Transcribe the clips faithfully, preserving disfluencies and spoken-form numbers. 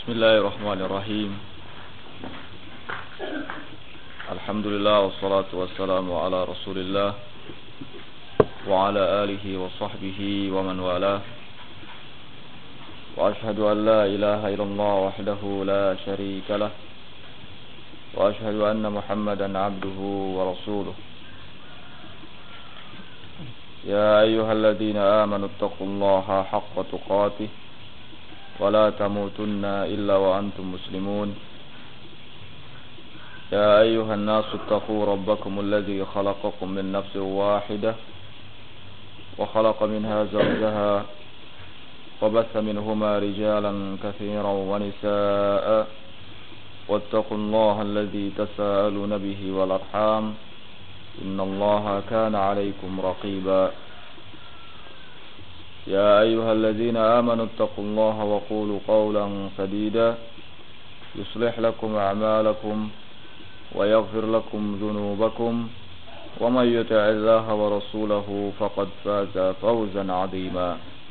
Bismillahirrahmanirrahim. Alhamdulillah wassalatu wassalamu ala Rasulillah wa ala alihi wa sahbihi wa man wala. Wa ashhadu an la ilaha illallah wahdahu la syarika lah. Wa ashhadu anna Muhammadan abduhu wa rasuluh. Ya ayyuhalladzina amanu taqullaha haqqa tuqatih wa la tamutunna illa wa antum muslimun. Ya ayyuhan nasu taqu rabbakumul ladzi khalaqakum min nafsin wahidah wa khalaqa minha zawjaha wa batha minhuma rijalan katsiran wa nisaa'a wattaqullaha alladzi tasaaluna bihi wal arham innallaha kana 'alaykum raqiba. يا أيها الذين آمنوا اتقوا الله وقولوا قولا سديدا يصلح لكم أعمالكم ويغفر لكم ذنوبكم ومن يطع الله ورسوله فقد فاز فوزا عظيما.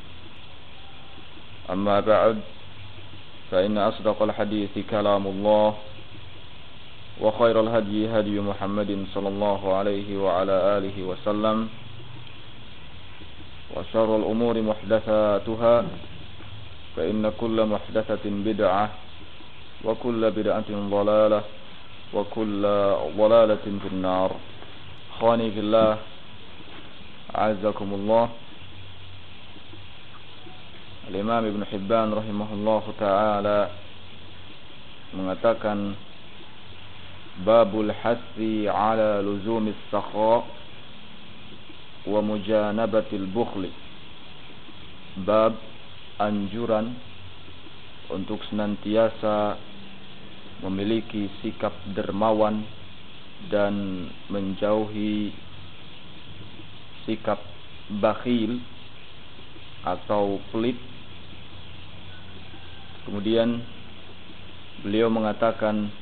أما بعد فإن أصدق الحديث كلام الله وخير الهدي هدي محمد صلى الله عليه وعلى آله وسلم وشر الأمور محدثاتها فإن كل محدثة بدعة وكل بدعة ضلالة وكل ضلالة في النار. أخواني في الله أعزكم الله. Al-Imam Ibn Hibban rahimahullah ta'ala mengatakan babul hassi ala luzumis sakha wa mujanabatil bukhli, bab anjuran untuk senantiasa memiliki sikap dermawan dan menjauhi sikap bakhil atau pelit. Kemudian beliau mengatakan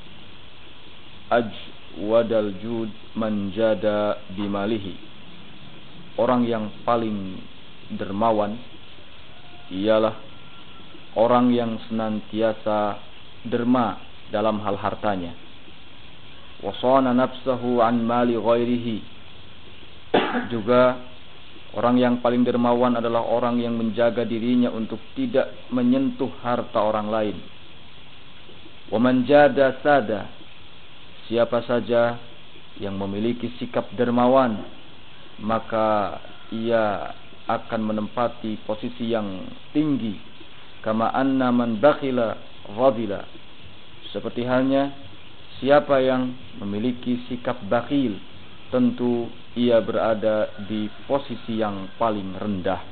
ajwadal jud man jada bimalihi, orang yang paling dermawan ialah orang yang senantiasa derma dalam hal hartanya. Wasana nafsahu an mali ghairihi, juga orang yang paling dermawan adalah orang yang menjaga dirinya untuk tidak menyentuh harta orang lain. Wa man jada sada, siapa saja yang memiliki sikap dermawan maka ia akan menempati posisi yang tinggi. Kama anna man bakhila ghadila, seperti halnya siapa yang memiliki sikap bakhil tentu ia berada di posisi yang paling rendah.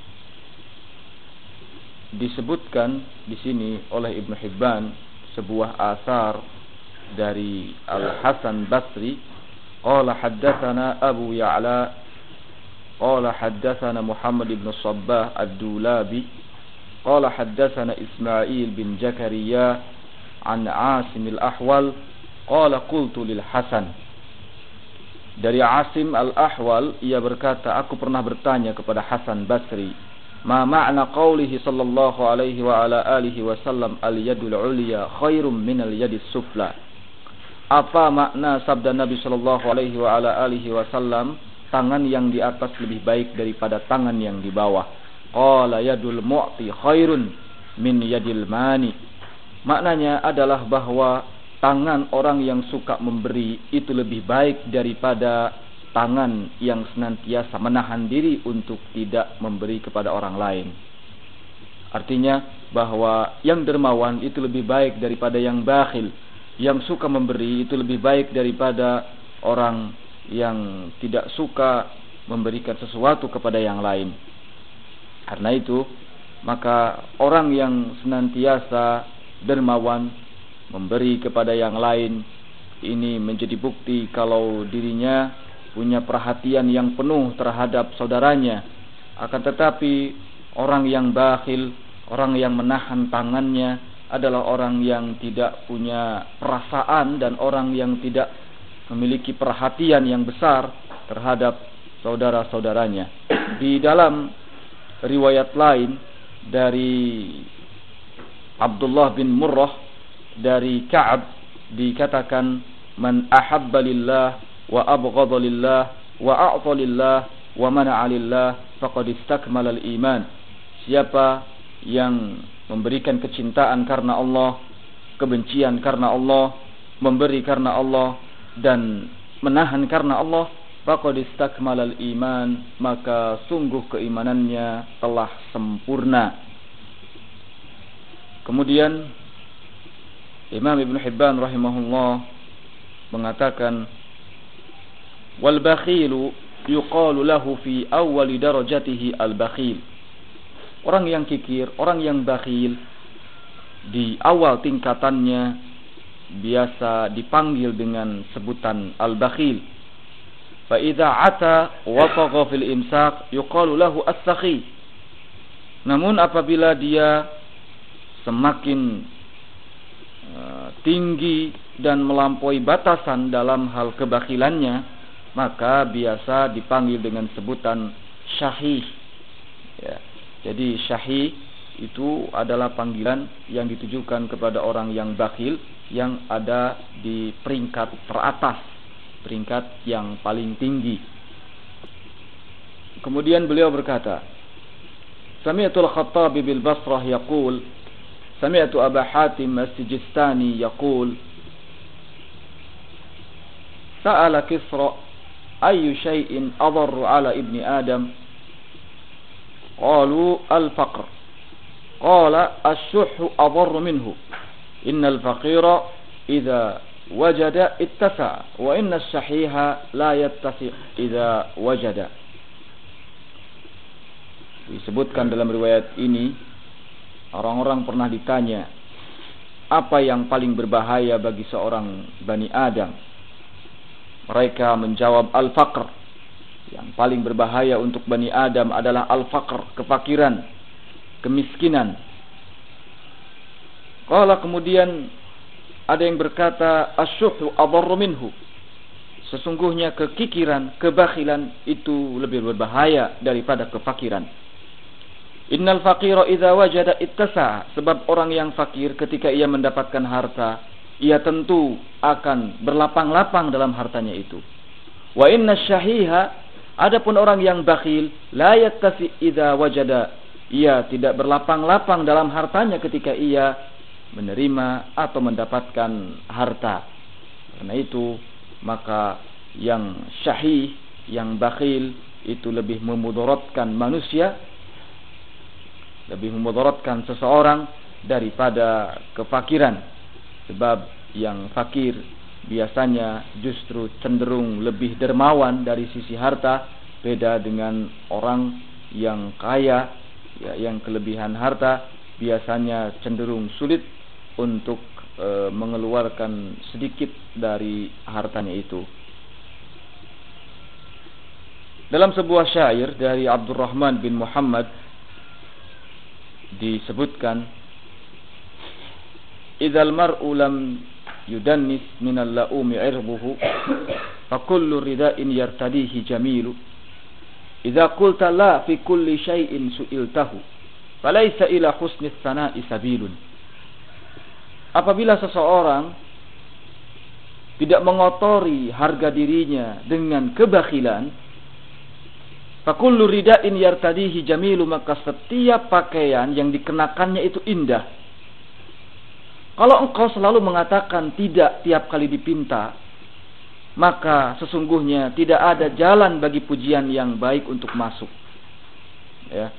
Disebutkan di sini oleh Ibn Hibban sebuah asar dari Al-Hasan Basri. Qala haddatsana Abu Ya'la qala haddatsana Muhammad ibn Sabbah ad-Dulabi qala haddatsana Ismail bin Zakariya an Asim al-Ahwal qala qultu lil Hasan. Dari Asim al-Ahwal ia berkata, aku pernah bertanya kepada Hasan Basri, ma ma'na qawlihi sallallahu alaihi wa ala alihi wasallam al-yadul ulya khairum min al-yadis sufla. Apa makna sabda Nabi sallallahu alaihi wa ala alihi wasallam, tangan yang di atas lebih baik daripada tangan yang di bawah? Qala yadul mu'ti khairun min yadil mani. Maknanya adalah bahwa tangan orang yang suka memberi itu lebih baik daripada tangan yang senantiasa menahan diri untuk tidak memberi kepada orang lain. Artinya bahwa yang dermawan itu lebih baik daripada yang bakhil. Yang suka memberi itu lebih baik daripada orang yang tidak suka memberikan sesuatu kepada yang lain. Karena itu, maka orang yang senantiasa dermawan memberi kepada yang lain, ini menjadi bukti kalau dirinya punya perhatian yang penuh terhadap saudaranya. Akan tetapi orang yang bakhil, orang yang menahan tangannya adalah orang yang tidak punya perasaan dan orang yang tidak memiliki perhatian yang besar terhadap saudara-saudaranya. Di dalam riwayat lain dari Abdullah bin Murrah dari Ka'ab dikatakan, man ahabba lillah wa abghadha lillah wa a'ta lillah wa mana'a lillah faqad istakmala al-iman. Siapa yang memberikan kecintaan karena Allah, kebencian karena Allah, memberi karena Allah, dan menahan karena Allah, faqad istakmala al-iman, maka sungguh keimanannya telah sempurna. Kemudian Imam Ibn Hibban rahimahullah mengatakan, wal bakhilu yuqalu lahu fi awwali darajatihi al-bakhil. Orang yang kikir, orang yang bakhil, di awal tingkatannya biasa dipanggil dengan sebutan al-bakhil. Fa idza ata wa tagha fil imsak yuqalu lahu as-sakhi. Namun apabila dia semakin uh, tinggi dan melampaui batasan dalam hal kebakhilannya, maka biasa dipanggil dengan sebutan syahih. Ya. Jadi syahih itu adalah panggilan yang ditujukan kepada orang yang bakhil, yang ada di peringkat teratas, peringkat yang paling tinggi. Kemudian beliau berkata, Sami'tul Khattabi bil Basrah yaqul, Sami'tu Aba Hatim As-Sijistani yaqul, Sa'ala Kisra ayyu syai'in adarru ala ibni Adam? Qalu al-faqr. Qala asy-syuhhu adarru minhu. Innal faqira idza wajada ittasa'a wa inna asy-syahiha la yattasi' idza wajada. Disebutkan dalam riwayat ini, orang-orang pernah ditanya, apa yang paling berbahaya bagi seorang Bani Adam? Mereka menjawab al-faqr. Yang paling berbahaya untuk Bani Adam adalah al-faqr, kefakiran, kemiskinan. Qala, kemudian ada yang berkata, asy-syuhhu adarru minhu. Sesungguhnya kekikiran, kebakhilan itu lebih berbahaya daripada kefakiran. Innal faqira idza wajada ittasa. Sebab orang yang fakir ketika ia mendapatkan harta, ia tentu akan berlapang-lapang dalam hartanya itu. Wa inna syahiha, adapun orang yang bakhil, la yattasi idza wajada, ia tidak berlapang-lapang dalam hartanya ketika ia menerima atau mendapatkan harta. Karena itu maka yang syahih, yang bakhil itu lebih memudaratkan manusia, lebih memudaratkan seseorang daripada kefakiran. Sebab yang fakir biasanya justru cenderung lebih dermawan dari sisi harta, beda dengan orang yang kaya, ya, yang kelebihan harta biasanya cenderung sulit untuk e, mengeluarkan sedikit dari hartanya itu. Dalam sebuah syair dari Abdurrahman bin Muhammad disebutkan, Idzal mar'u lam yudannis minal la'umi 'irbuhu fa kullu rida'in yartadihi jamilu. Idza qulta la fi kulli syai'in su'iltahu falaysa ila husnis sana'i sabilun. Apabila seseorang tidak mengotori harga dirinya dengan kebakhilan, fa kullu rida'in yartadihi jamilu, maka setiap pakaian yang dikenakannya itu indah. Kalau engkau selalu mengatakan tidak tiap kali dipinta, maka sesungguhnya tidak ada jalan bagi pujian yang baik untuk masuk. Ya.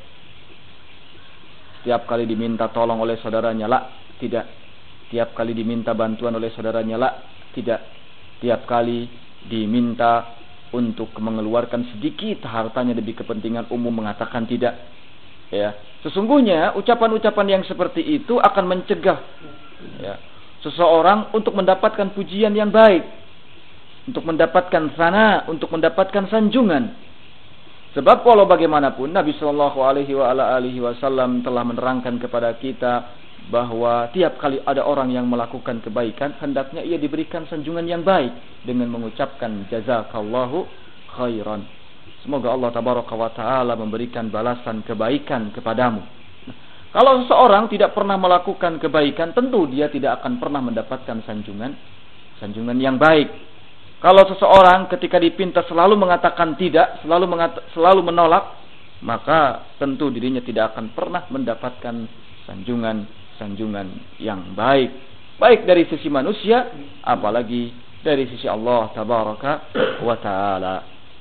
Tiap kali diminta tolong oleh saudaranya, la, tidak. Tiap kali diminta bantuan oleh saudaranya, la, tidak. Tiap kali diminta untuk mengeluarkan sedikit hartanya demi kepentingan umum, mengatakan tidak. Ya. Sesungguhnya ucapan-ucapan yang seperti itu akan mencegah, ya, seseorang untuk mendapatkan pujian yang baik, untuk mendapatkan sana, untuk mendapatkan sanjungan. Sebab walau bagaimanapun Nabi Shallallahu Alaihi Wasallam telah menerangkan kepada kita bahwa tiap kali ada orang yang melakukan kebaikan, hendaknya ia diberikan sanjungan yang baik dengan mengucapkan jazakallahu khairan. Semoga Allah Tabaraka wa Ta'ala memberikan balasan kebaikan kepadamu. Kalau seseorang tidak pernah melakukan kebaikan, tentu dia tidak akan pernah mendapatkan sanjungan sanjungan yang baik. Kalau seseorang ketika dipinta selalu mengatakan tidak, selalu mengata, selalu menolak, maka tentu dirinya tidak akan pernah mendapatkan sanjungan-sanjungan yang baik, baik dari sisi manusia, apalagi dari sisi Allah tabaraka wa taala.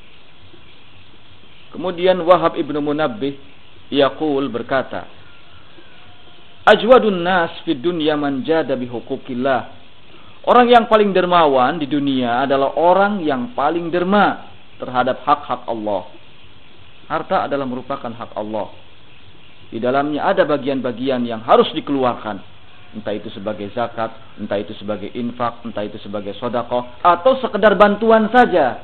Kemudian Wahab ibnu Munabbih yaqul berkata, ajwadun nas fid dunya man jada bi huquqillah. Orang yang paling dermawan di dunia adalah orang yang paling derma terhadap hak-hak Allah. Harta adalah merupakan hak Allah. Di dalamnya ada bagian-bagian yang harus dikeluarkan. Entah itu sebagai zakat, entah itu sebagai infak, entah itu sebagai sedekah, atau sekedar bantuan saja.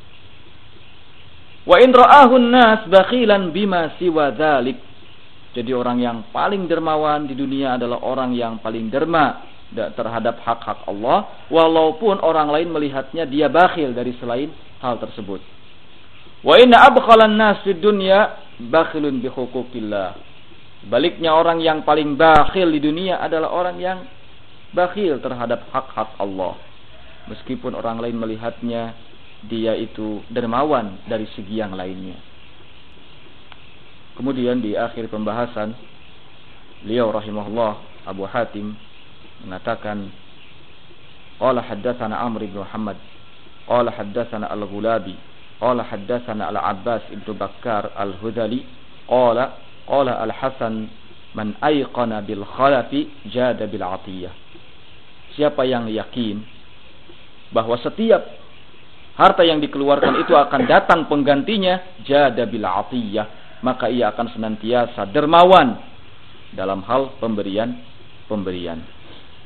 Wa in ra'ahun nas bakhilan bima siwa dzalik. Jadi orang yang paling dermawan di dunia adalah orang yang paling derma terhadap hak-hak Allah, walaupun orang lain melihatnya dia bakhil dari selain hal tersebut. Wa inna abkhalan nas fid dunya bakhilun bi huquqillah. Baliknya orang yang paling bakhil di dunia adalah orang yang bakhil terhadap hak-hak Allah. Meskipun orang lain melihatnya dia itu dermawan dari segi yang lainnya. Kemudian di akhir pembahasan, beliau rahimahullah Abu Hatim mengatakan, qala haddatsana Amr bin Muhammad, qala haddatsana Al-Ghulabi, qala haddatsana Al-Abbas ibnu Bakkar Al-Hudali, qala qala Al-Hasan man ayqana bil khalafi jada bil atiyah. Siapa yang yakin bahwa setiap harta yang dikeluarkan itu akan datang penggantinya, jada bil atiyah, maka ia akan senantiasa dermawan dalam hal pemberian-pemberian.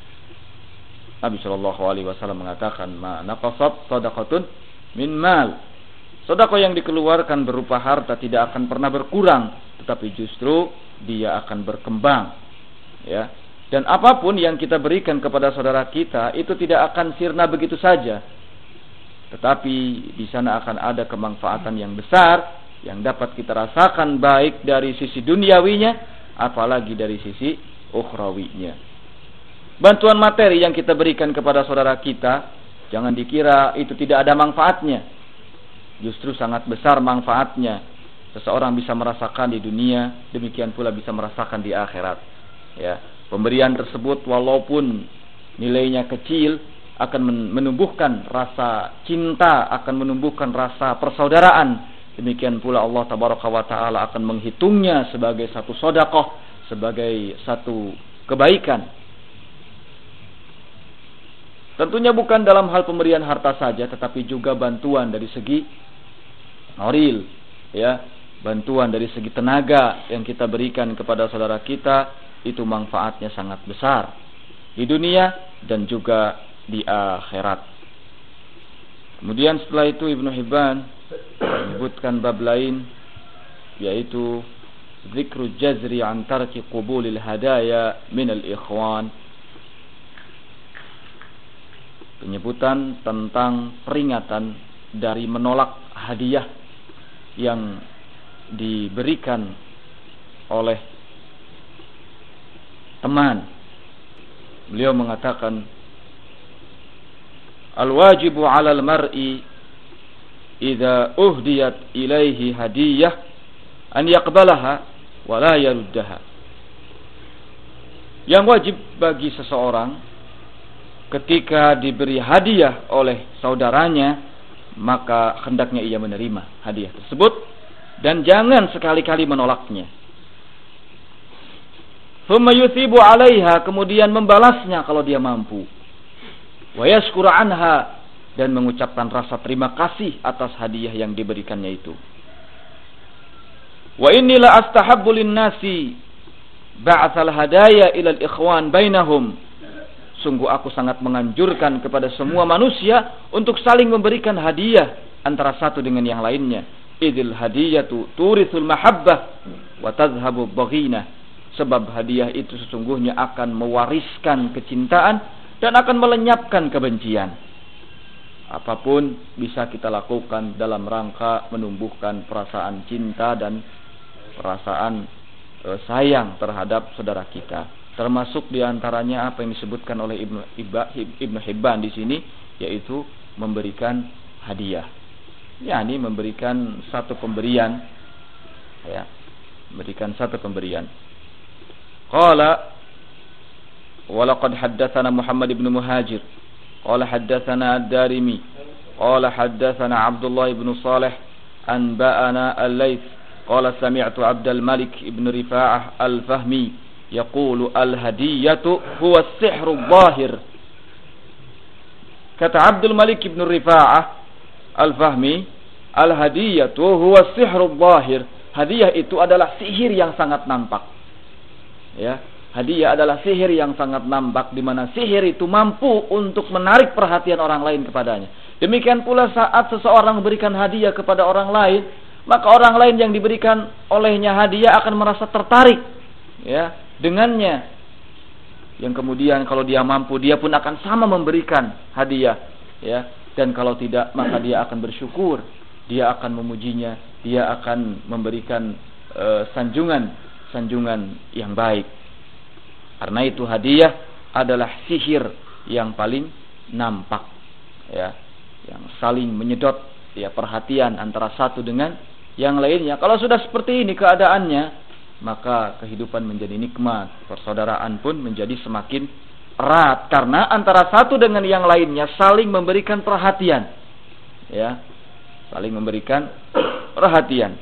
Nabi Shallallahu Alaihi Wasallam mengatakan, ma naqasat sadaqatun min mal. Sedekah yang dikeluarkan berupa harta tidak akan pernah berkurang, tetapi justru dia akan berkembang. Ya. Dan apapun yang kita berikan kepada saudara kita itu tidak akan sirna begitu saja, tetapi di sana akan ada kemanfaatan yang besar yang dapat kita rasakan, baik dari sisi duniawinya apalagi dari sisi ukhrawinya. Bantuan materi yang kita berikan kepada saudara kita, jangan dikira itu tidak ada manfaatnya. Justru sangat besar manfaatnya. Seseorang bisa merasakan di dunia, demikian pula bisa merasakan di akhirat. Ya, pemberian tersebut walaupun nilainya kecil akan menumbuhkan rasa cinta, akan menumbuhkan rasa persaudaraan. Demikian pula Allah tabaraka wa taala akan menghitungnya sebagai satu sedekah, sebagai satu kebaikan. Tentunya bukan dalam hal pemberian harta saja, tetapi juga bantuan dari segi moral, ya, bantuan dari segi tenaga yang kita berikan kepada saudara kita, itu manfaatnya sangat besar di dunia dan juga di akhirat. Kemudian setelah itu Ibnu Hibban menyebutkan bab lain, yaitu zikru jazri an tarki qubulil hadaya minal ikhwan. Penyebutan tentang peringatan dari menolak hadiah yang diberikan oleh teman. Beliau mengatakan, al-wajibu 'alal mar'i idza uhdiyat ilaihi hadiyah an yaqbalaha wa la yaruddaha. Yang wajib bagi seseorang ketika diberi hadiah oleh saudaranya, maka hendaknya ia menerima hadiah tersebut dan jangan sekali-kali menolaknya. Thumma yuthibu 'alaiha, kemudian membalasnya kalau dia mampu. Wa yashkuru anha, dan mengucapkan rasa terima kasih atas hadiah yang diberikannya itu. Wa inni la astahabbu lin-nasi ba'atsal hadaya ila al-ikhwan bainahum. Sungguh aku sangat menganjurkan kepada semua manusia untuk saling memberikan hadiah antara satu dengan yang lainnya. Idil hadiyatu turithul mahabbah wa tadhhabu baghina. Sebab hadiah itu sesungguhnya akan mewariskan kecintaan dan akan melenyapkan kebencian. Apapun bisa kita lakukan dalam rangka menumbuhkan perasaan cinta dan perasaan e, sayang terhadap saudara kita. Termasuk diantaranya apa yang disebutkan oleh Ibnu Ibnu Hibban di sini, yaitu memberikan hadiah. yakni memberikan satu pemberian, ya, memberikan satu pemberian. Qala walaqad haddatsana Muhammad ibn Muhajir qala haddatsana Ad-Darimi qala haddatsana Abdullah ibn Salih anba'ana Al-Laits qala sami'tu Abdul Malik ibn Rifa'ah Al-Fahmi yaqulu al-hadiyatu huwa as-sihru adh-dhahir. Kata Abdul Malik ibn Rifa'ah Al-Fahmi, al-hadiyatu huwa as-sihru adh-dhahir. Hadiah itu adalah sihir yang sangat nampak. Ya, hadiah adalah sihir yang sangat nampak, di mana sihir itu mampu untuk menarik perhatian orang lain kepadanya. Demikian pula saat seseorang memberikan hadiah kepada orang lain, maka orang lain yang diberikan olehnya hadiah akan merasa tertarik, ya, dengannya. Yang kemudian kalau dia mampu, dia pun akan sama memberikan hadiah, ya. Dan kalau tidak, maka dia akan bersyukur, dia akan memujinya, dia akan memberikan uh, sanjungan sanjungan yang baik. Karena itu hadiah adalah sihir yang paling nampak, ya, yang saling menyedot, ya, perhatian antara satu dengan yang lainnya. Kalau sudah seperti ini keadaannya, maka kehidupan menjadi nikmat, persaudaraan pun menjadi semakin erat, karena antara satu dengan yang lainnya saling memberikan perhatian, ya, saling memberikan perhatian.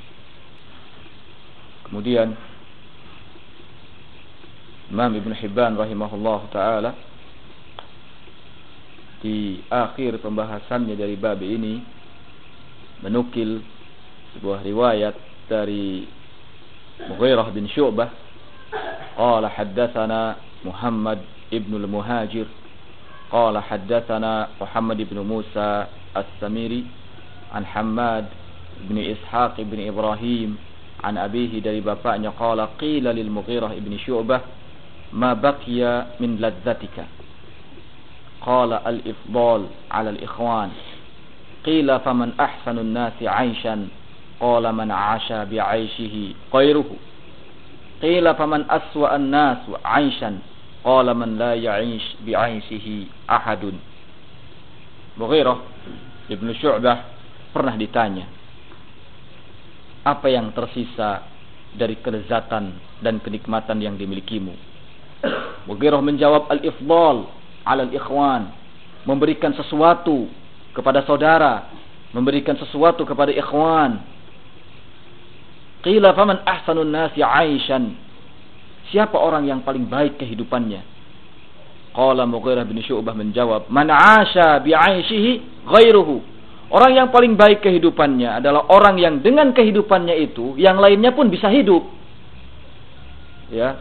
Kemudian Imam Ibn Hibban rahimahullah ta'ala di akhir pembahasannya dari bab ini menukil sebuah riwayat dari Mughirah bin Syu'bah qala haddatsana Muhammad ibn al-Muhajir qala haddatsana Muhammad ibn Musa as-Samiri an Hammad ibn Ishaq ibn Ibrahim an abihi dari bapaknya qala qila lil Mughirah ibn Syu'bah ma baqiya min ladzatika qala al-ifdal ala al-ikhwan qila faman ahsanu an-nasi 'aishan qala man 'asha bi'aishihi ghayruhu qila faman aswa an-nas 'aishan qala man la ya'ish bi'aishihi ahadun. Mughirah ibn Syu'bah pernah ditanya, apa yang tersisa dari kelezatan dan kenikmatan yang dimilikimu? Mughirah menjawab, al-ifdal ala al-ikhwan, memberikan sesuatu kepada saudara, memberikan sesuatu kepada ikhwan. Qila faman ahsanun nasi 'aishan, siapa orang yang paling baik kehidupannya? Qala Mughirah bin Syu'bah menjawab, man 'asha bi'aishihi ghairuhu, orang yang paling baik kehidupannya adalah orang yang dengan kehidupannya itu yang lainnya pun bisa hidup. Ya.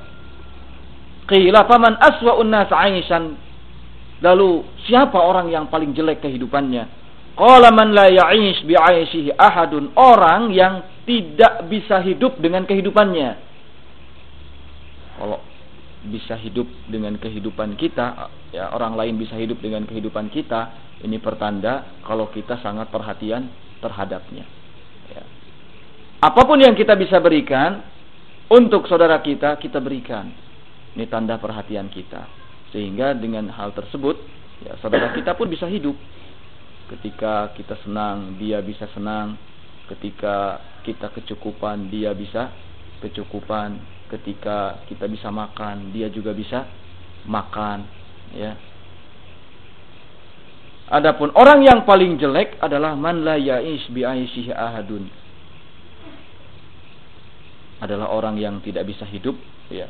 Qila faman aswa'un nas 'aishan, lalu siapa orang yang paling jelek kehidupannya? Qala man la ya'ish bi'aishihi ahadun, orang yang tidak bisa hidup dengan kehidupannya. Kalau bisa hidup dengan kehidupan kita, ya, orang lain bisa hidup dengan kehidupan kita, ini pertanda kalau kita sangat perhatian terhadapnya, ya. Apapun yang kita bisa berikan untuk saudara kita, kita berikan. Ini tanda perhatian kita. Sehingga dengan hal tersebut, ya, saudara kita pun bisa hidup. Ketika kita senang, dia bisa senang. Ketika kita kecukupan, dia bisa kecukupan. Ketika kita bisa makan, dia juga bisa makan, ya. Adapun orang yang paling jelek adalah man la ya'ish bi'aishihi ahadun, adalah orang yang tidak bisa hidup, ya,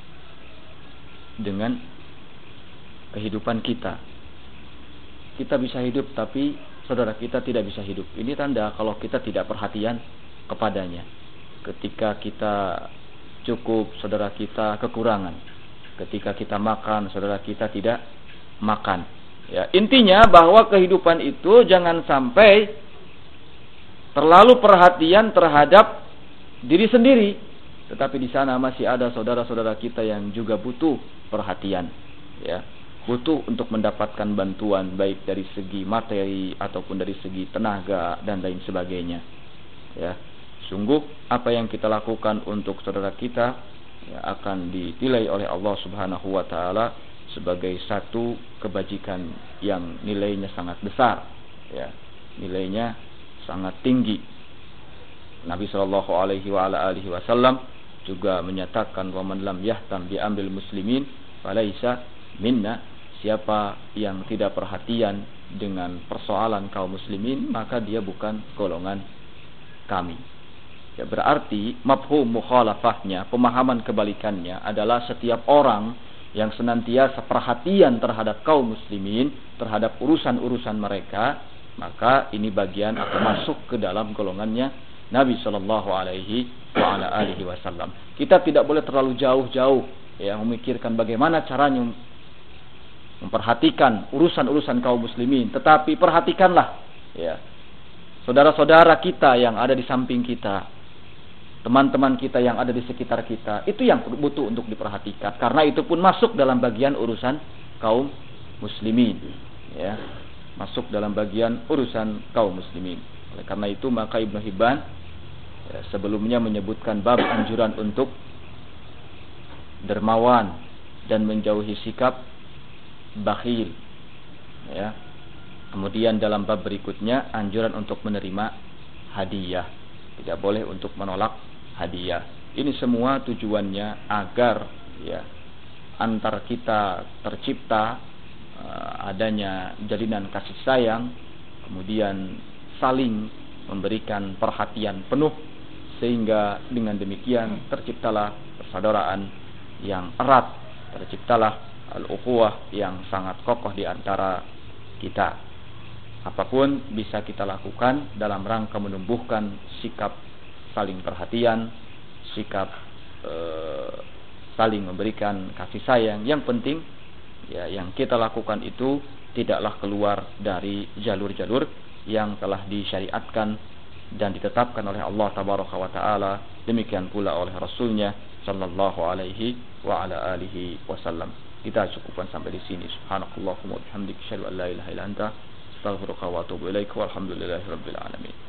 dengan kehidupan kita. Kita bisa hidup tapi saudara kita tidak bisa hidup. Ini tanda kalau kita tidak perhatian kepadanya. Ketika kita cukup, saudara kita kekurangan. Ketika kita makan, saudara kita tidak makan. Ya, intinya bahwa kehidupan itu jangan sampai terlalu perhatian terhadap diri sendiri, tetapi di sana masih ada saudara-saudara kita yang juga butuh perhatian, ya, butuh untuk mendapatkan bantuan baik dari segi materi ataupun dari segi tenaga dan lain sebagainya, ya. Sungguh apa yang kita lakukan untuk saudara kita ya, akan dinilai oleh Allah Subhanahu wa taala sebagai satu kebajikan yang nilainya sangat besar ya, nilainya sangat tinggi. Nabi sallallahu alaihi wa ala alihi wasallam juga menyatakan, wa man lam yahtam bi amril muslimin falaisa minna, siapa yang tidak perhatian dengan persoalan kaum muslimin maka dia bukan golongan kami. Ya, berarti mafhum mukhalafahnya, pemahaman kebalikannya adalah setiap orang yang senantiasa perhatian terhadap kaum muslimin, terhadap urusan-urusan mereka, maka ini bagian atau masuk ke dalam golongannya Nabi sallallahu alaihi wa ala alihi wasallam. Kita tidak boleh terlalu jauh-jauh ya memikirkan bagaimana caranya memperhatikan urusan-urusan kaum muslimin, tetapi perhatikanlah ya saudara-saudara kita yang ada di samping kita, teman-teman kita yang ada di sekitar kita, itu yang butuh untuk diperhatikan, karena itu pun masuk dalam bagian urusan kaum muslimin ya, masuk dalam bagian urusan kaum muslimin. Oleh karena itu maka Ibnu Hibban ya, sebelumnya menyebutkan bab anjuran untuk dermawan dan menjauhi sikap bakhil ya. Kemudian dalam bab berikutnya anjuran untuk menerima hadiah, tidak boleh untuk menolak hadiah. Ini semua tujuannya agar ya antar kita tercipta uh, adanya jalinan kasih sayang, kemudian saling memberikan perhatian penuh, sehingga dengan demikian terciptalah persaudaraan yang erat, terciptalah al-ukhuwah yang sangat kokoh di antara kita. Apapun bisa kita lakukan dalam rangka menumbuhkan sikap saling perhatian, sikap e, saling memberikan kasih sayang. Yang penting ya yang kita lakukan itu tidaklah keluar dari jalur-jalur yang telah disyariatkan dan ditetapkan oleh Allah tabaraka wa taala, demikian pula oleh Rasulnya sallallahu alaihi wa ala alihi wasallam. Kita cukupkan sampai di sini. Subhanakallahumma wa bihamdika asyhadu an la ilaha illa anta astaghfiruka wa atubu ilaika, walhamdulillahi rabbil alamin.